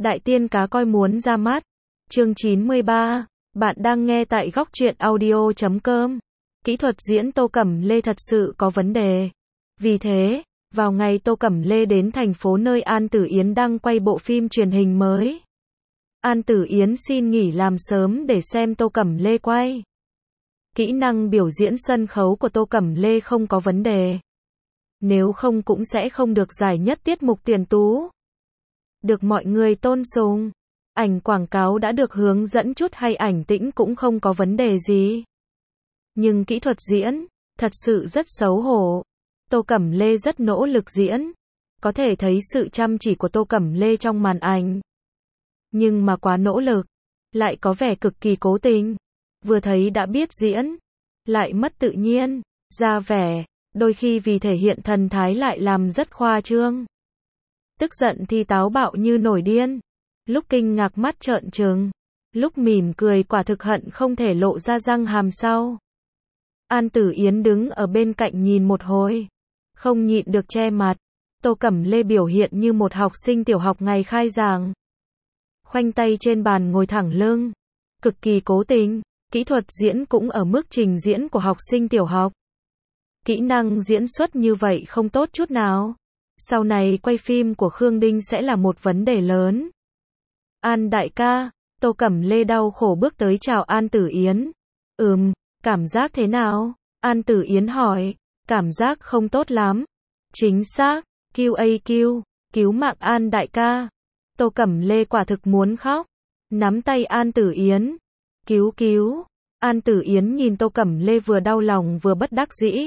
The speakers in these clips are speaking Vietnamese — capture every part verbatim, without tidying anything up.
Đại tiên cá coi muốn ra mắt. Chương chín mươi ba. Bạn đang nghe tại góc truyện audio chấm com. Kỹ thuật diễn Tô Cẩm Lê thật sự có vấn đề. Vì thế, vào ngày Tô Cẩm Lê đến thành phố nơi An Tử Yến đang quay bộ phim truyền hình mới, An Tử Yến xin nghỉ làm sớm để xem Tô Cẩm Lê quay. Kỹ năng biểu diễn sân khấu của Tô Cẩm Lê không có vấn đề. Nếu không cũng sẽ không được giải nhất tiết mục tuyển tú. Được mọi người tôn sùng. Ảnh quảng cáo đã được hướng dẫn chút hay ảnh tĩnh cũng không có vấn đề gì. Nhưng kỹ thuật diễn, thật sự rất xấu hổ. Tô Cẩm Lê rất nỗ lực diễn. Có thể thấy sự chăm chỉ của Tô Cẩm Lê trong màn ảnh. Nhưng mà quá nỗ lực, lại có vẻ cực kỳ cố tình. Vừa thấy đã biết diễn, lại mất tự nhiên, ra vẻ, đôi khi vì thể hiện thần thái lại làm rất khoa trương. Tức giận thì táo bạo như nổi điên, lúc kinh ngạc mắt trợn trừng, lúc mỉm cười quả thực hận không thể lộ ra răng hàm sau. An Tử Yến đứng ở bên cạnh nhìn một hồi, không nhịn được che mặt. Tô Cẩm Lê biểu hiện như một học sinh tiểu học ngày khai giảng. Khoanh tay trên bàn ngồi thẳng lưng, cực kỳ cố tình, kỹ thuật diễn cũng ở mức trình diễn của học sinh tiểu học. Kỹ năng diễn xuất như vậy không tốt chút nào. Sau này quay phim của Khương Đinh sẽ là một vấn đề lớn. An đại ca, Tô Cẩm Lê đau khổ bước tới chào An Tử Yến. Ừm, cảm giác thế nào? An Tử Yến hỏi. Cảm giác không tốt lắm. Chính xác, Q A Q, cứu mạng An đại ca. Tô Cẩm Lê quả thực muốn khóc. Nắm tay An Tử Yến. Cứu cứu. An Tử Yến nhìn Tô Cẩm Lê vừa đau lòng vừa bất đắc dĩ.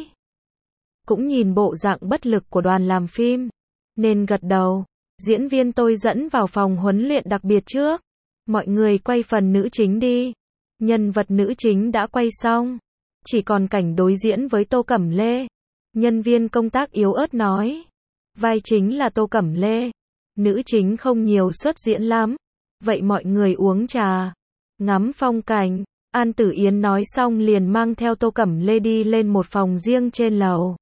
Cũng nhìn bộ dạng bất lực của đoàn làm phim, nên gật đầu. Diễn viên tôi dẫn vào phòng huấn luyện đặc biệt trước. Mọi người quay phần nữ chính đi. Nhân vật nữ chính đã quay xong, chỉ còn cảnh đối diễn với Tô Cẩm Lê. Nhân viên công tác yếu ớt nói. Vai chính là Tô Cẩm Lê. Nữ chính không nhiều xuất diễn lắm. Vậy mọi người uống trà, ngắm phong cảnh. An Tử Yến nói xong liền mang theo Tô Cẩm Lê đi lên một phòng riêng trên lầu.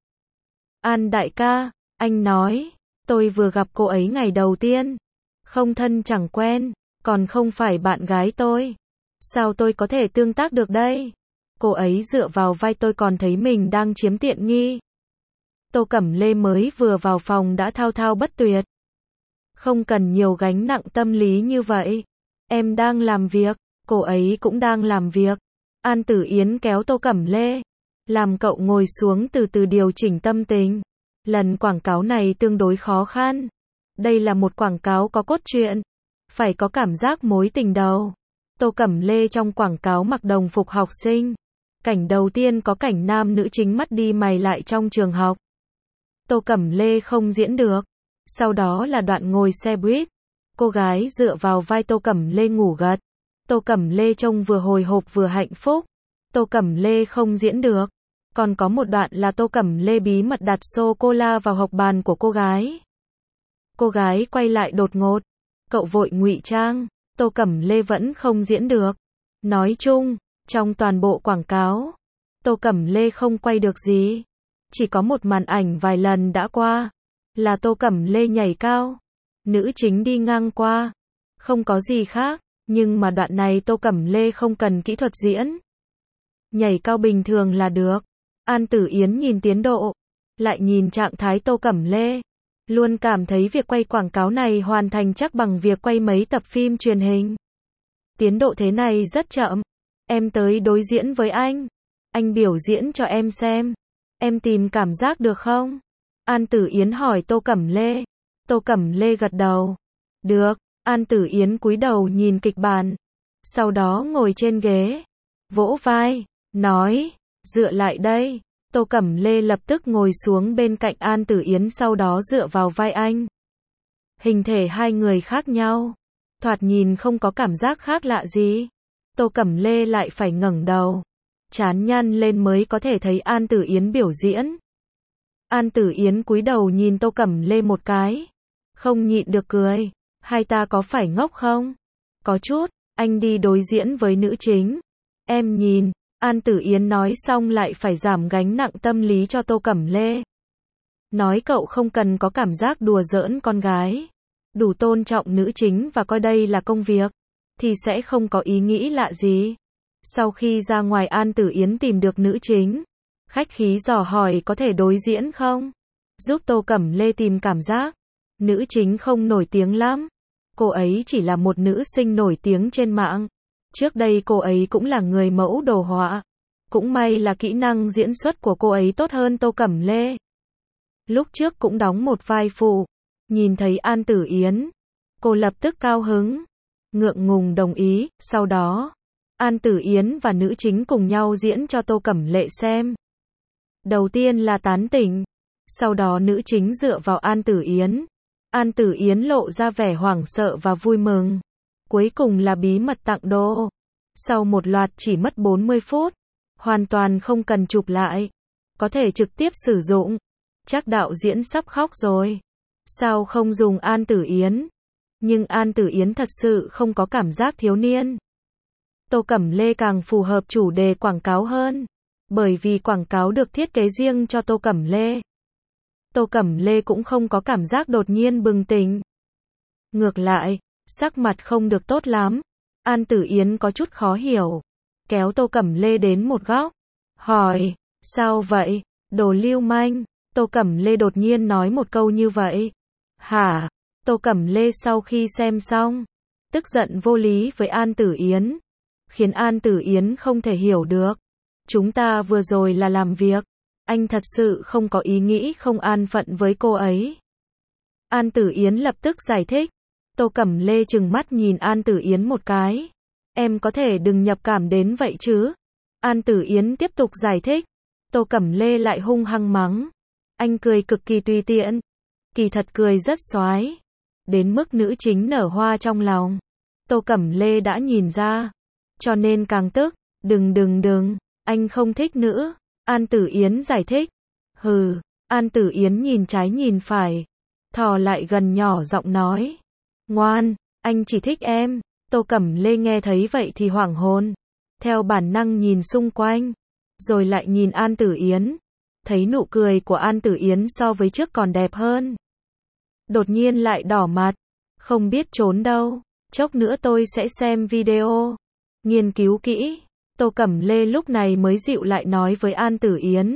An đại ca, anh nói, tôi vừa gặp cô ấy ngày đầu tiên. Không thân chẳng quen, còn không phải bạn gái tôi. Sao tôi có thể tương tác được đây? Cô ấy dựa vào vai tôi còn thấy mình đang chiếm tiện nghi. Tô Cẩm Lê mới vừa vào phòng đã thao thao bất tuyệt. Không cần nhiều gánh nặng tâm lý như vậy. Em đang làm việc, cô ấy cũng đang làm việc. An Tử Yến kéo Tô Cẩm Lê, làm cậu ngồi xuống từ từ điều chỉnh tâm tình. Lần quảng cáo này tương đối khó khăn. Đây là một quảng cáo có cốt truyện, phải có cảm giác mối tình đầu. Tô Cẩm Lê trong quảng cáo mặc đồng phục học sinh. Cảnh đầu tiên có cảnh nam nữ chính mắt đi mày lại trong trường học. Tô Cẩm Lê không diễn được. Sau đó là đoạn ngồi xe buýt. Cô gái dựa vào vai Tô Cẩm Lê ngủ gật. Tô Cẩm Lê trông vừa hồi hộp vừa hạnh phúc. Tô Cẩm Lê không diễn được. Còn có một đoạn là Tô Cẩm Lê bí mật đặt sô-cô-la vào hộc bàn của cô gái. Cô gái quay lại đột ngột. Cậu vội ngụy trang. Tô Cẩm Lê vẫn không diễn được. Nói chung, trong toàn bộ quảng cáo, Tô Cẩm Lê không quay được gì. Chỉ có một màn ảnh vài lần đã qua, là Tô Cẩm Lê nhảy cao. Nữ chính đi ngang qua. Không có gì khác, nhưng mà đoạn này Tô Cẩm Lê không cần kỹ thuật diễn. Nhảy cao bình thường là được. An Tử Yến nhìn tiến độ, lại nhìn trạng thái Tô Cẩm Lê. Luôn cảm thấy việc quay quảng cáo này hoàn thành chắc bằng việc quay mấy tập phim truyền hình. Tiến độ thế này rất chậm. Em tới đối diễn với anh. Anh biểu diễn cho em xem. Em tìm cảm giác được không? An Tử Yến hỏi Tô Cẩm Lê. Tô Cẩm Lê gật đầu. Được. An Tử Yến cúi đầu nhìn kịch bản. Sau đó ngồi trên ghế, vỗ vai, nói, dựa lại đây. Tô Cẩm Lê lập tức ngồi xuống bên cạnh An Tử Yến, sau đó dựa vào vai anh. Hình thể hai người khác nhau, thoạt nhìn không có cảm giác khác lạ gì. Tô Cẩm Lê lại phải ngẩng đầu, trán nhăn lên mới có thể thấy An Tử Yến biểu diễn. An Tử Yến cúi đầu nhìn Tô Cẩm Lê một cái, không nhịn được cười. Hai ta có phải ngốc không? Có chút. Anh đi đối diễn với nữ chính. Em nhìn. An Tử Yến nói xong lại phải giảm gánh nặng tâm lý cho Tô Cẩm Lê. Nói cậu không cần có cảm giác đùa giỡn con gái. đủ tôn trọng nữ chính và coi đây là công việc, thì sẽ không có ý nghĩ lạ gì. Sau khi ra ngoài An Tử Yến tìm được nữ chính, khách khí dò hỏi có thể đối diễn không? Giúp Tô Cẩm Lê tìm cảm giác. Nữ chính không nổi tiếng lắm. Cô ấy chỉ là một nữ sinh nổi tiếng trên mạng. Trước đây cô ấy cũng là người mẫu đồ họa. Cũng may là kỹ năng diễn xuất của cô ấy tốt hơn Tô Cẩm Lê. Lúc trước cũng đóng một vai phụ. Nhìn thấy An Tử Yến, cô lập tức cao hứng, ngượng ngùng đồng ý. Sau đó, An Tử Yến và nữ chính cùng nhau diễn cho Tô Cẩm Lê xem. Đầu tiên là tán tỉnh, sau đó nữ chính dựa vào An Tử Yến. An Tử Yến lộ ra vẻ hoảng sợ và vui mừng. Cuối cùng là bí mật tặng đồ. Sau một loạt chỉ mất bốn mươi phút, hoàn toàn không cần chụp lại, có thể trực tiếp sử dụng. Chắc đạo diễn sắp khóc rồi. Sao không dùng An Tử Yến? Nhưng An Tử Yến thật sự không có cảm giác thiếu niên. Tô Cẩm Lê càng phù hợp chủ đề quảng cáo hơn, bởi vì quảng cáo được thiết kế riêng cho Tô Cẩm Lê. Tô Cẩm Lê cũng không có cảm giác đột nhiên bừng tỉnh. Ngược lại, sắc mặt không được tốt lắm. An Tử Yến có chút khó hiểu, kéo Tô Cẩm Lê đến một góc, hỏi, sao vậy, đồ lưu manh? Tô Cẩm Lê đột nhiên nói một câu như vậy. Hả? Tô Cẩm Lê sau khi xem xong, tức giận vô lý với An Tử Yến, khiến An Tử Yến không thể hiểu được. Chúng ta vừa rồi là làm việc, anh thật sự không có ý nghĩ không an phận với cô ấy. An Tử Yến lập tức giải thích. Tô Cẩm Lê trừng mắt nhìn An Tử Yến một cái. Em có thể đừng nhập cảm đến vậy chứ? An Tử Yến tiếp tục giải thích. Tô Cẩm Lê lại hung hăng mắng. Anh cười cực kỳ tùy tiện. Kỳ thật cười rất xoái. Đến mức nữ chính nở hoa trong lòng. Tô Cẩm Lê đã nhìn ra. Cho nên càng tức. Đừng đừng đừng. Anh không thích nữa. An Tử Yến giải thích. Hừ. An Tử Yến nhìn trái nhìn phải. Thò lại gần nhỏ giọng nói. Ngoan, anh chỉ thích em. Tô Cẩm Lê nghe thấy vậy thì hoảng hồn. Theo bản năng nhìn xung quanh. Rồi lại nhìn An Tử Yến. Thấy nụ cười của An Tử Yến so với trước còn đẹp hơn. Đột nhiên lại đỏ mặt. Không biết trốn đâu. Chốc nữa tôi sẽ xem video. Nghiên cứu kỹ. Tô Cẩm Lê lúc này mới dịu lại nói với An Tử Yến.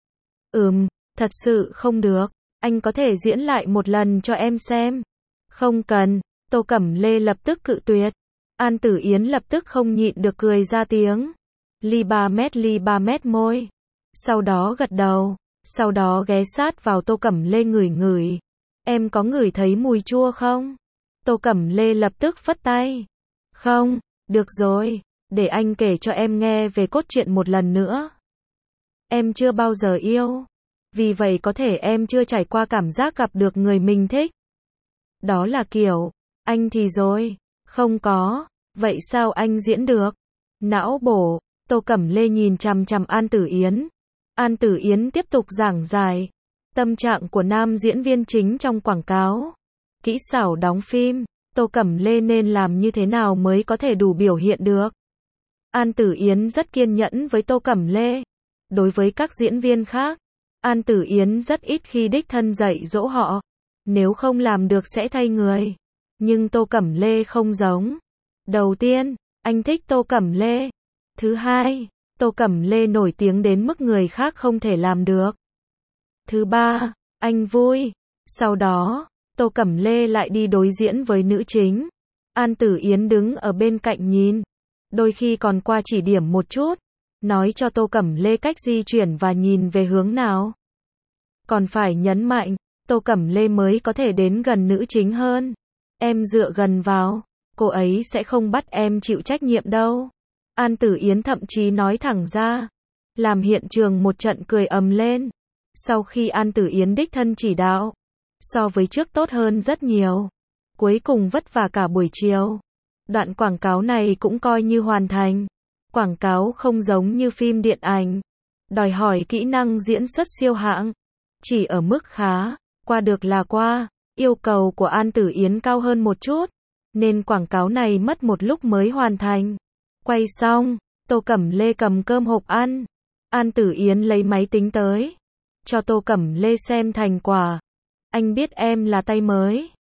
Ừm, thật sự không được. Anh có thể diễn lại một lần cho em xem. Không cần. Tô Cẩm Lê lập tức cự tuyệt. An Tử Yến lập tức không nhịn được cười ra tiếng. Ly ba mét ly ba mét môi. Sau đó gật đầu. Sau đó ghé sát vào Tô Cẩm Lê ngửi ngửi. Em có ngửi thấy mùi chua không? Tô Cẩm Lê lập tức phất tay. Không, được rồi. Để anh kể cho em nghe về cốt truyện một lần nữa. Em chưa bao giờ yêu. Vì vậy có thể em chưa trải qua cảm giác gặp được người mình thích. Đó là kiểu, anh thì rồi, không có, vậy sao anh diễn được? Não bổ, Tô Cẩm Lê nhìn chằm chằm An Tử Yến. An Tử Yến tiếp tục giảng giải, tâm trạng của nam diễn viên chính trong quảng cáo, kỹ xảo đóng phim, Tô Cẩm Lê nên làm như thế nào mới có thể đủ biểu hiện được. An Tử Yến rất kiên nhẫn với Tô Cẩm Lê. Đối với các diễn viên khác, An Tử Yến rất ít khi đích thân dạy dỗ họ. Nếu không làm được sẽ thay người. Nhưng Tô Cẩm Lê không giống. Đầu tiên, anh thích Tô Cẩm Lê. Thứ hai, Tô Cẩm Lê nổi tiếng đến mức người khác không thể làm được. Thứ ba, anh vui. Sau đó, Tô Cẩm Lê lại đi đối diễn với nữ chính. An Tử Yến đứng ở bên cạnh nhìn. Đôi khi còn qua chỉ điểm một chút. Nói cho Tô Cẩm Lê cách di chuyển và nhìn về hướng nào. Còn phải nhấn mạnh, Tô Cẩm Lê mới có thể đến gần nữ chính hơn. Em dựa gần vào, cô ấy sẽ không bắt em chịu trách nhiệm đâu. An Tử Yến thậm chí nói thẳng ra, làm hiện trường một trận cười ầm lên. Sau khi An Tử Yến đích thân chỉ đạo, so với trước tốt hơn rất nhiều. Cuối cùng vất vả cả buổi chiều. Đoạn quảng cáo này cũng coi như hoàn thành. Quảng cáo không giống như phim điện ảnh, đòi hỏi kỹ năng diễn xuất siêu hạng, chỉ ở mức khá, qua được là qua. Yêu cầu của An Tử Yến cao hơn một chút, nên quảng cáo này mất một lúc mới hoàn thành. Quay xong, Tô Cẩm Lê cầm cơm hộp ăn. An Tử Yến lấy máy tính tới, cho Tô Cẩm Lê xem thành quả. Anh biết em là tay mới,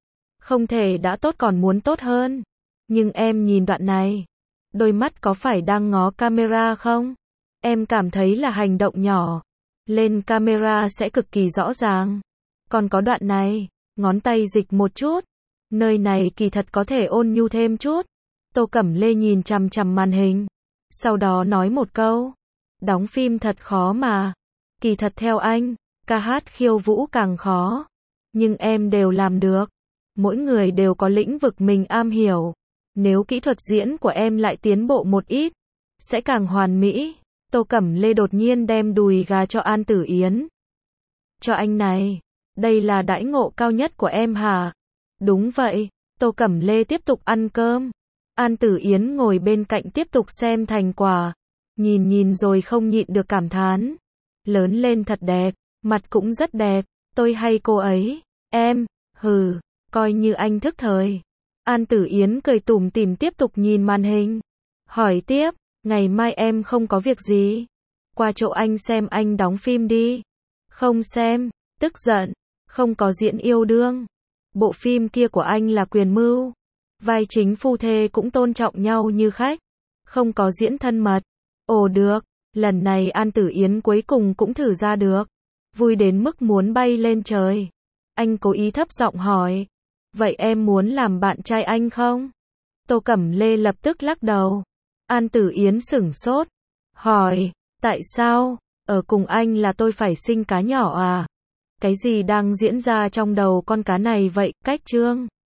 Không thể đã tốt còn muốn tốt hơn. Nhưng em nhìn đoạn này. Đôi mắt có phải đang ngó camera không? Em cảm thấy là hành động nhỏ. Lên camera sẽ cực kỳ rõ ràng. Còn có đoạn này. Ngón tay dịch một chút. Nơi này kỳ thật có thể ôn nhu thêm chút. Tô Cẩm Lê nhìn chằm chằm màn hình. Sau đó nói một câu. Đóng phim thật khó mà. Kỳ thật theo anh, ca hát khiêu vũ càng khó. Nhưng em đều làm được. Mỗi người đều có lĩnh vực mình am hiểu. Nếu kỹ thuật diễn của em lại tiến bộ một ít, sẽ càng hoàn mỹ. Tô Cẩm Lê đột nhiên đem đùi gà cho An Tử Yến. Cho anh này. Đây là đãi ngộ cao nhất của em hả? Đúng vậy. Tô Cẩm Lê tiếp tục ăn cơm. An Tử Yến ngồi bên cạnh tiếp tục xem thành quả. Nhìn nhìn rồi không nhịn được cảm thán. Lớn lên thật đẹp, mặt cũng rất đẹp. Tôi hay cô ấy. Em, hừ, coi như anh thức thời. An Tử Yến cười tủm tỉm tiếp tục nhìn màn hình. Hỏi tiếp, ngày mai em không có việc gì? Qua chỗ anh xem anh đóng phim đi. Không xem, tức giận, không có diễn yêu đương. Bộ phim kia của anh là quyền mưu. Vai chính phu thê cũng tôn trọng nhau như khách. Không có diễn thân mật. Ồ được, lần này An Tử Yến cuối cùng cũng thử ra được. Vui đến mức muốn bay lên trời. Anh cố ý thấp giọng hỏi. Vậy em muốn làm bạn trai anh không? Tô Cẩm Lê lập tức lắc đầu. An Tử Yến sửng sốt. Hỏi, tại sao? Ở cùng anh là tôi phải sinh cá nhỏ à? Cái gì đang diễn ra trong đầu con cá này vậy? Cách chương